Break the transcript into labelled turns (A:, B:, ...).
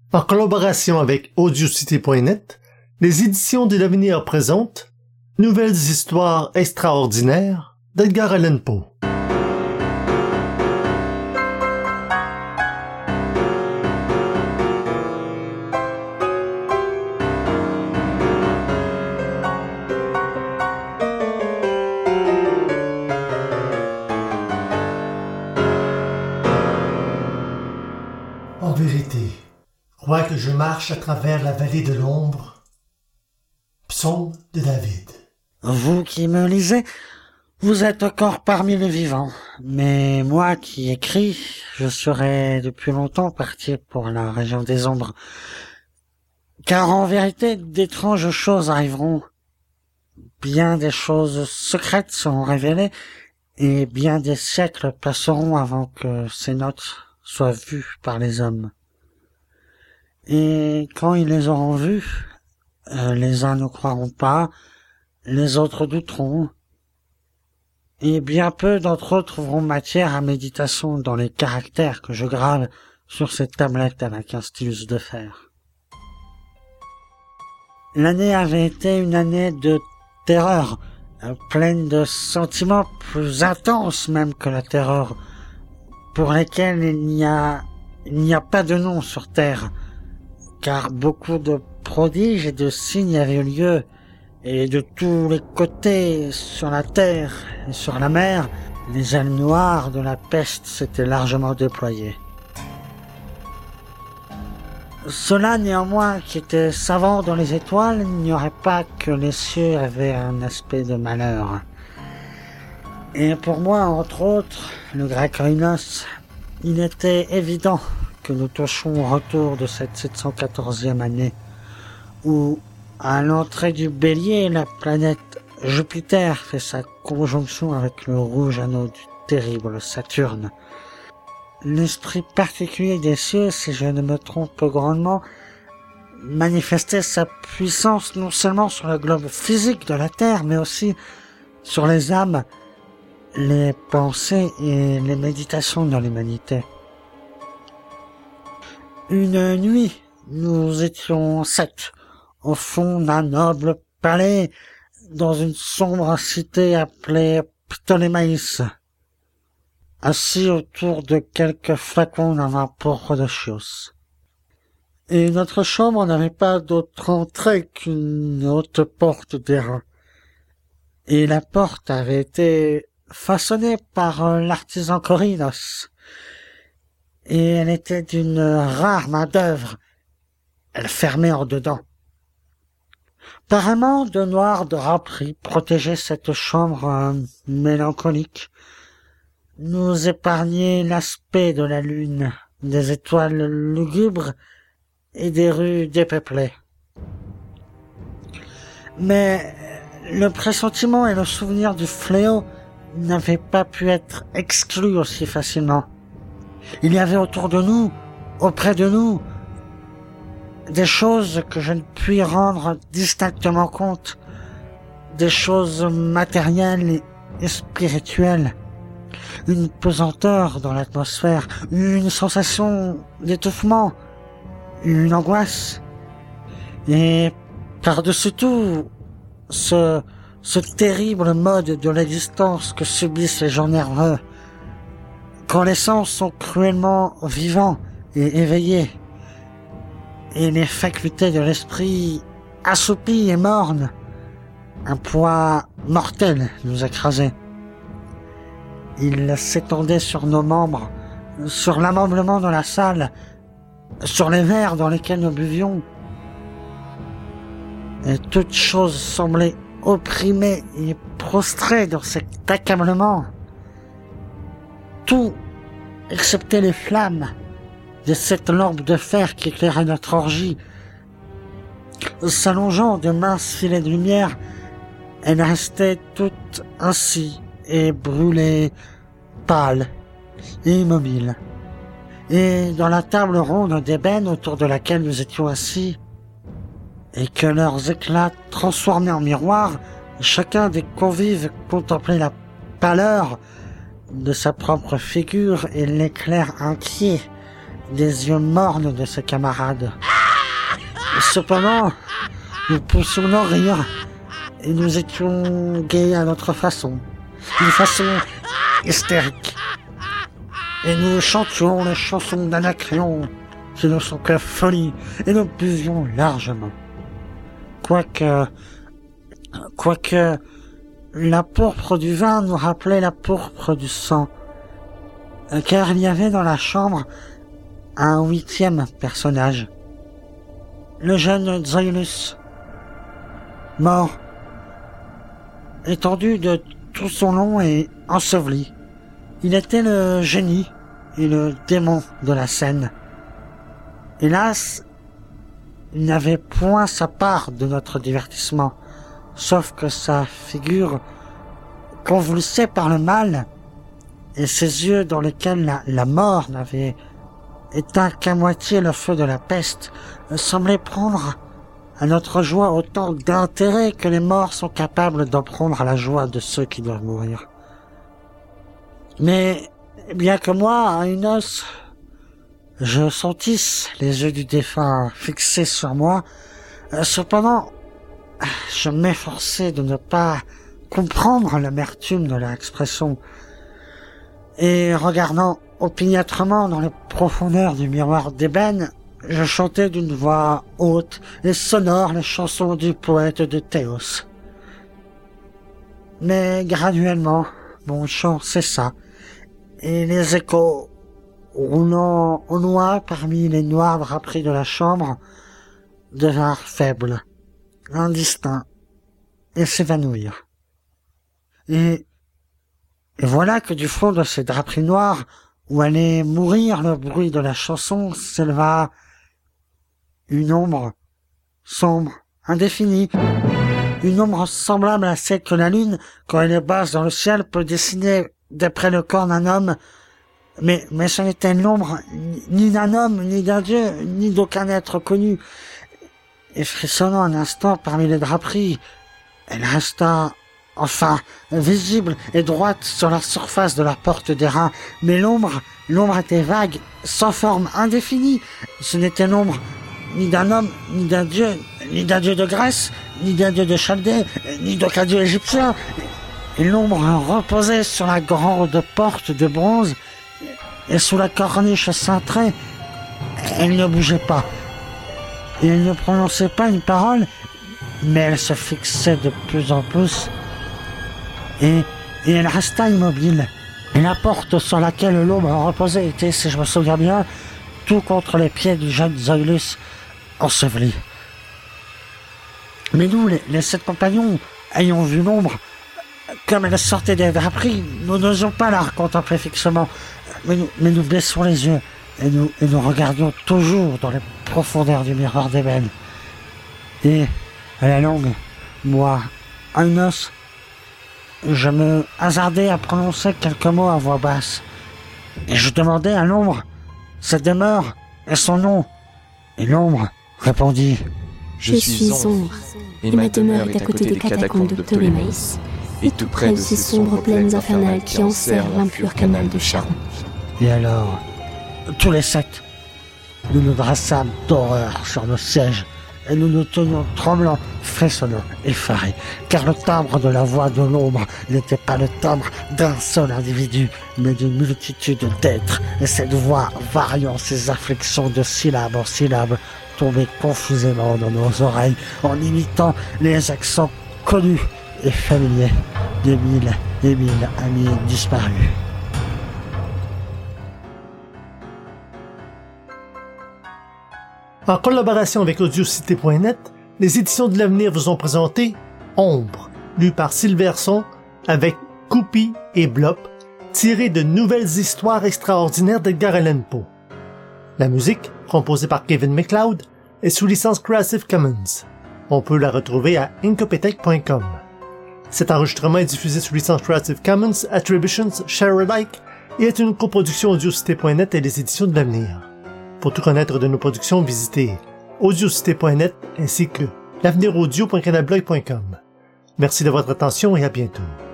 A: En collaboration avec Audiocité.net, les éditions de l'Avenir présentent Nouvelles histoires extraordinaires d'Edgar Allan Poe. En vérité, quoique je marche à travers la vallée de l'ombre, psaume de David.
B: Vous qui me lisez, vous êtes encore parmi les vivants. Mais moi qui écris, je serais depuis longtemps parti pour la région des ombres. Car en vérité, d'étranges choses arriveront. Bien des choses secrètes seront révélées, et bien des siècles passeront avant que ces notes soient vues par les hommes. Et quand ils les auront vues, les uns ne croiront pas, les autres douteront, et bien peu d'entre eux trouveront matière à méditation dans les caractères que je grave sur cette tablette avec un stylus de fer. L'année avait été une année de terreur, pleine de sentiments plus intenses même que la terreur, pour lesquels il n'y a pas de nom sur Terre, car beaucoup de prodiges et de signes avaient eu lieu, et de tous les côtés, sur la terre et sur la mer, les ailes noires de la peste s'étaient largement déployées. Cela néanmoins qui était savant dans les étoiles n'ignorait pas que les cieux avaient un aspect de malheur. Et pour moi, entre autres, le grec Oinos, il était évident que nous touchons au retour de cette 714e année, où, à l'entrée du Bélier, la planète Jupiter fait sa conjonction avec le rouge anneau du terrible Saturne. L'esprit particulier des cieux, si je ne me trompe grandement, manifestait sa puissance non seulement sur le globe physique de la Terre, mais aussi sur les âmes, les pensées et les méditations de l'humanité. Une nuit, nous étions 7, au fond d'un noble palais, dans une sombre cité appelée Ptolémaïs, assis autour de quelques flacons d'un vin pourpre de Chios. Et notre chambre n'avait pas d'autre entrée qu'une haute porte d'airain. Et la porte avait été façonnée par l'artisan Corinnos, et elle était d'une rare main-d'œuvre. Elle fermait en dedans. Apparemment, de noirs draperies protégeaient cette chambre mélancolique, nous épargnaient l'aspect de la lune, des étoiles lugubres et des rues dépeuplées. Mais le pressentiment et le souvenir du fléau n'avaient pas pu être exclus aussi facilement. Il y avait autour de nous, auprès de nous, des choses que je ne puis rendre distinctement compte, des choses matérielles et spirituelles, une pesanteur dans l'atmosphère, une sensation d'étouffement, une angoisse, et par-dessus tout, ce terrible mode de l'existence que subissent les gens nerveux, quand les sens sont cruellement vivants et éveillés, et les facultés de l'esprit assoupies et mornes, un poids mortel nous écrasait. Il s'étendait sur nos membres, sur l'ameublement de la salle, sur les verres dans lesquels nous buvions, et toute chose semblait opprimée et prostrée dans cet accablement. Tout, excepté les flammes de cette lampe de fer qui éclairait notre orgie. S'allongeant de minces filets de lumière, elle restait toute ainsi, et brûlée, pâle et immobile. Et dans la table ronde d'ébène autour de laquelle nous étions assis, et que leurs éclats transformaient en miroir, chacun des convives contemplait la pâleur de sa propre figure et l'éclair inquiet des yeux mornes de ses camarades. Cependant, nous poussions nos rires et nous étions gais à notre façon, d'une façon hystérique. Et nous chantions les chansons d'Anacréon qui ne sont que folie et nous buvions largement. Quoique la pourpre du vin nous rappelait la pourpre du sang, car il y avait dans la chambre un 8e personnage, le jeune Zoilus, mort, étendu de tout son long et enseveli. Il était le génie et le démon de la scène. Hélas, il n'avait point sa part de notre divertissement, sauf que sa figure, convulsée par le mal, et ses yeux dans lesquels la mort n'avait éteint qu'à moitié le feu de la peste, semblaient prendre à notre joie autant d'intérêt que les morts sont capables d'en prendre à la joie de ceux qui doivent mourir. Mais, bien que moi, à une os, je sentisse les yeux du défunt fixés sur moi, cependant, je m'efforçais de ne pas comprendre l'amertume de l'expression, et regardant opiniâtrement dans les profondeurs du miroir d'ébène, je chantais d'une voix haute et sonore les chansons du poète de Théos. Mais graduellement, mon chant cessa, et les échos, roulant au noir parmi les noires draperies de la chambre, devinrent faibles, indistincts, et s'évanouirent. Et voilà que du fond de ces draperies noires, où allait mourir le bruit de la chanson, s'éleva une ombre sombre, indéfinie, une ombre semblable à celle que la lune, quand elle est basse dans le ciel, peut dessiner d'après le corps d'un homme, mais ce n'était l'ombre ni d'un homme, ni d'un dieu, ni d'aucun être connu. Et frissonnant un instant parmi les draperies, elle resta enfin visible et droite sur la surface de la porte d'airain. Mais l'ombre était vague, sans forme, indéfinie. Ce n'était l'ombre ni d'un homme, ni d'un dieu de Grèce, ni d'un dieu de Chaldée, ni d'aucun dieu égyptien. Et l'ombre reposait sur la grande porte de bronze, et sous la corniche cintrée, elle ne bougeait pas. Et elle ne prononçait pas une parole, mais elle se fixait de plus en plus, et elle resta immobile. Et la porte sur laquelle l'ombre reposait était, si je me souviens bien, tout contre les pieds du jeune Zoilus, enseveli. Mais nous, les 7 compagnons, ayant vu l'ombre, comme elle sortait des draperies, nous n'osions pas la contempler fixement, mais nous baissons les yeux, et nous regardions toujours dans les profondeurs du miroir d'ébène. Et, à la longue, moi, à une os, je me hasardais à prononcer quelques mots à voix basse, et je demandais à l'ombre sa demeure et son nom, et l'ombre répondit «
C: Je suis ombre, et ma demeure est à côté des catacombes de Ptolémaïs, et tout près de ces sombres plaines infernales qui enserrent l'impur canal de Charon. »
B: Et alors, tous les 7, nous nous drassâmes d'horreur sur nos sièges, et nous nous tenions tremblants, frissonnants, effarés, car le timbre de la voix de l'ombre n'était pas le timbre d'un seul individu, mais d'une multitude d'êtres, et cette voix, variant ses afflictions de syllabe en syllabe, tombait confusément dans nos oreilles, en imitant les accents connus et familiers des 1000 et 1000 amis disparus.
A: En collaboration avec Audiocité.net, les éditions de l'avenir vous ont présenté Ombre, lu par Silverson avec Coupi et Blop, tiré de Nouvelles histoires extraordinaires d'Edgar Allan Poe. La musique, composée par Kevin MacLeod, est sous licence Creative Commons. On peut la retrouver à incopetech.com. Cet enregistrement est diffusé sous licence Creative Commons Attributions Share Alike et est une coproduction Audiocité.net et les éditions de l'avenir. Pour tout connaître de nos productions, visitez audiocité.net ainsi que l'aveniraudio.canalblog.com. Merci de votre attention et à bientôt.